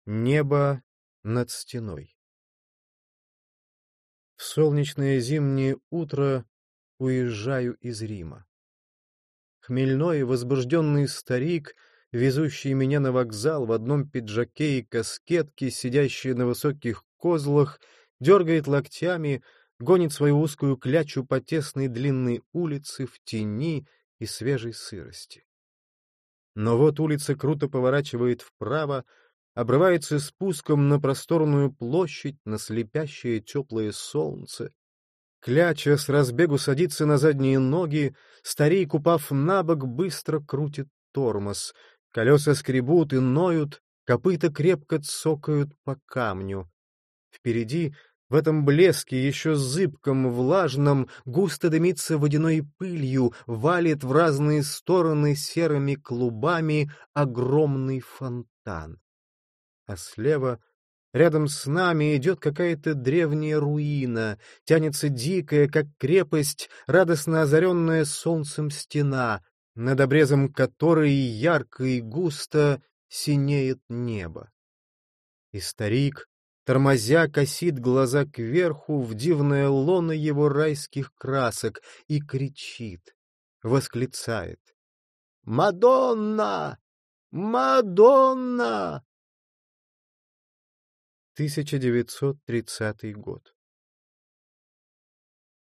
Небо над стеной. В солнечное зимнее утро уезжаю из Рима. Хмельной, возбужденный старик, везущий меня на вокзал в одном пиджаке и каскетке, сидящий на высоких козлах, дергает локтями, гонит свою узкую клячу по тесной длинной улице в тени и свежей сырости. Но вот улица круто поворачивает вправо, обрывается спуском на просторную площадь, на слепящее теплое солнце. Кляча с разбегу садится на задние ноги, старик, упав на бок, быстро крутит тормоз. Колеса скребут и ноют, копыта крепко цокают по камню. Впереди, в этом блеске, еще зыбком, влажном, густо дымится водяной пылью, валит в разные стороны серыми клубами огромный фонтан. А слева, рядом с нами, идет какая-то древняя руина, тянется дикая, как крепость, радостно озаренная солнцем стена, над обрезом которой ярко и густо синеет небо. И старик, тормозя, косит глаза кверху в дивное лоно его райских красок и кричит, восклицает: «Мадонна! Мадонна!» 1930 год.